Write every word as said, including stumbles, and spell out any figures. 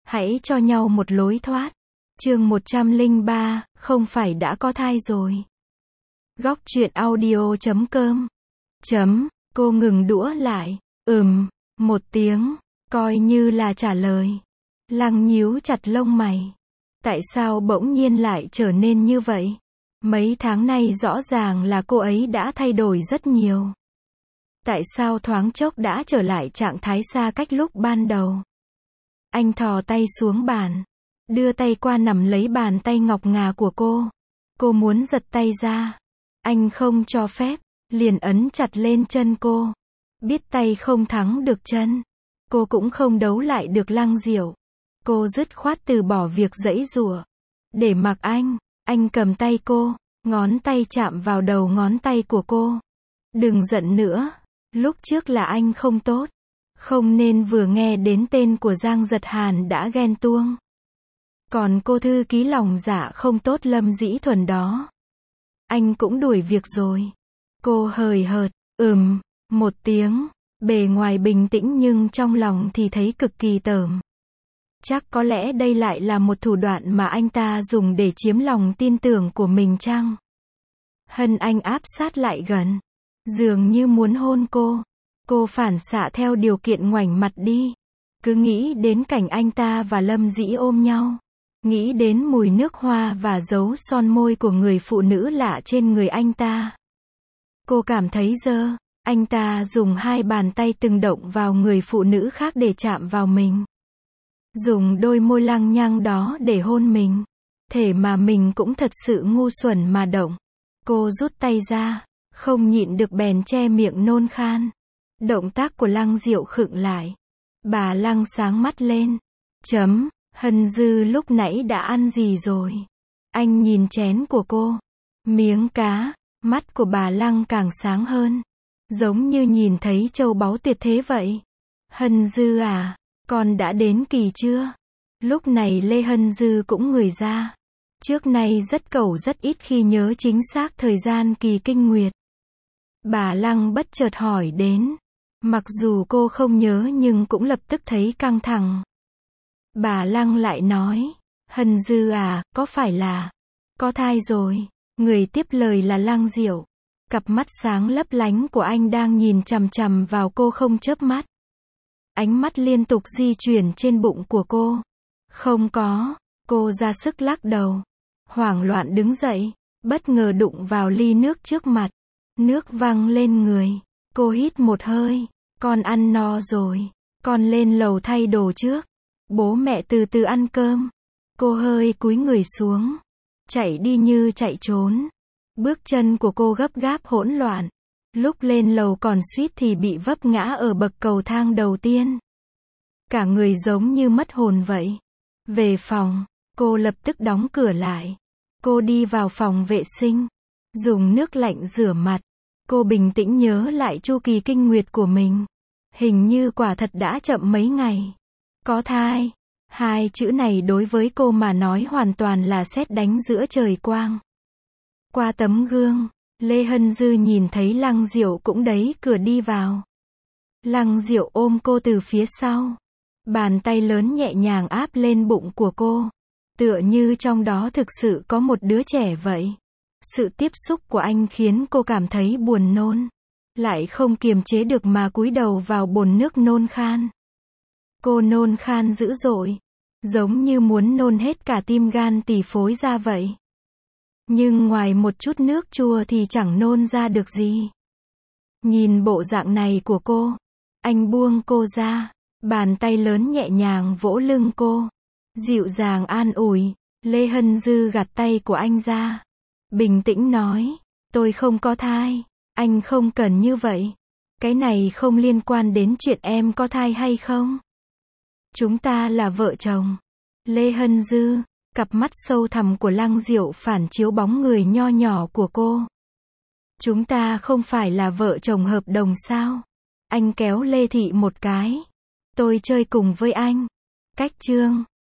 Hãy cho nhau một lối thoát. Chương một trăm lẻ ba, không phải đã có thai rồi. Góc truyện audio chấm com. Chấm, cô ngừng đũa lại. Ừm, một tiếng, coi như là trả lời. Lăng nhíu chặt lông mày. Tại sao bỗng nhiên lại trở nên như vậy? Mấy tháng nay rõ ràng là cô ấy đã thay đổi rất nhiều. Tại sao thoáng chốc đã trở lại trạng thái xa cách lúc ban đầu? Anh thò tay xuống bàn, đưa tay qua nắm lấy bàn tay ngọc ngà của cô. Cô muốn giật tay ra. Anh không cho phép, liền ấn chặt lên chân cô. Biết tay không thắng được chân, cô cũng không đấu lại được Lăng Diệu. Cô dứt khoát từ bỏ việc giãy giụa, để mặc anh. Anh cầm tay cô, ngón tay chạm vào đầu ngón tay của cô. Đừng giận nữa, lúc trước là anh không tốt. Không nên vừa nghe đến tên của Giang Giật Hàn đã ghen tuông. Còn cô thư ký lòng dạ không tốt Lâm Dĩ Thuần đó, anh cũng đuổi việc rồi. Cô hời hợt, ừm, một tiếng, bề ngoài bình tĩnh nhưng trong lòng thì thấy cực kỳ tởm. Chắc có lẽ đây lại là một thủ đoạn mà anh ta dùng để chiếm lòng tin tưởng của mình chăng? Hân Anh áp sát lại gần, dường như muốn hôn cô. Cô phản xạ theo điều kiện ngoảnh mặt đi. Cứ nghĩ đến cảnh anh ta và Lâm Dĩ ôm nhau. Nghĩ đến mùi nước hoa và dấu son môi của người phụ nữ lạ trên người anh ta. Cô cảm thấy dơ. Anh ta dùng hai bàn tay từng động vào người phụ nữ khác để chạm vào mình. Dùng đôi môi lăng nhăng đó để hôn mình. Thể mà mình cũng thật sự ngu xuẩn mà động. Cô rút tay ra, không nhịn được bèn che miệng nôn khan. Động tác của Lăng Diệu khựng lại. Bà Lăng sáng mắt lên. Chấm, Hân Dư lúc nãy đã ăn gì rồi? Anh nhìn chén của cô. Miếng cá. Mắt của bà Lăng càng sáng hơn. Giống như nhìn thấy châu báu tuyệt thế vậy. Hân Dư à, con đã đến kỳ chưa? Lúc này Lê Hân Dư cũng người ra. Trước nay rất cẩu rất ít khi nhớ chính xác thời gian kỳ kinh nguyệt. Bà Lăng bất chợt hỏi đến. Mặc dù cô không nhớ nhưng cũng lập tức thấy căng thẳng. Bà Lăng lại nói, Hân Dư à, có phải là có thai rồi? Người tiếp lời là Lăng Diệu. Cặp mắt sáng lấp lánh của anh đang nhìn chằm chằm vào cô không chớp mắt. Ánh mắt liên tục di chuyển trên bụng của cô. Không có. Cô ra sức lắc đầu. Hoảng loạn đứng dậy, bất ngờ đụng vào ly nước trước mặt. Nước văng lên người. Cô hít một hơi. Con ăn no rồi. Con lên lầu thay đồ trước. Bố mẹ từ từ ăn cơm. Cô hơi cúi người xuống. Chạy đi như chạy trốn. Bước chân của cô gấp gáp hỗn loạn. Lúc lên lầu còn suýt thì bị vấp ngã ở bậc cầu thang đầu tiên. Cả người giống như mất hồn vậy. Về phòng, cô lập tức đóng cửa lại. Cô đi vào phòng vệ sinh. Dùng nước lạnh rửa mặt. Cô bình tĩnh nhớ lại chu kỳ kinh nguyệt của mình. Hình như quả thật đã chậm mấy ngày. Có thai. Hai chữ này đối với cô mà nói hoàn toàn là sét đánh giữa trời quang. Qua tấm gương, Lê Hân Dư nhìn thấy Lăng Diệu cũng đẩy cửa đi vào. Lăng Diệu ôm cô từ phía sau. Bàn tay lớn nhẹ nhàng áp lên bụng của cô. Tựa như trong đó thực sự có một đứa trẻ vậy. Sự tiếp xúc của anh khiến cô cảm thấy buồn nôn. Lại không kiềm chế được mà cúi đầu vào bồn nước nôn khan. Cô nôn khan dữ dội. Giống như muốn nôn hết cả tim gan tỳ phối ra vậy. Nhưng ngoài một chút nước chua thì chẳng nôn ra được gì. Nhìn bộ dạng này của cô, anh buông cô ra. Bàn tay lớn nhẹ nhàng vỗ lưng cô. Dịu dàng an ủi. Lê Hân Dư gạt tay của anh ra. Bình tĩnh nói. Tôi không có thai. Anh không cần như vậy. Cái này không liên quan đến chuyện em có thai hay không. Chúng ta là vợ chồng. Lê Hân Dư. Cặp mắt sâu thẳm của Lăng Diệu phản chiếu bóng người nho nhỏ của cô. Chúng ta không phải là vợ chồng hợp đồng sao? Anh kéo Lê Thị một cái. Tôi chơi cùng với anh. Cách chương.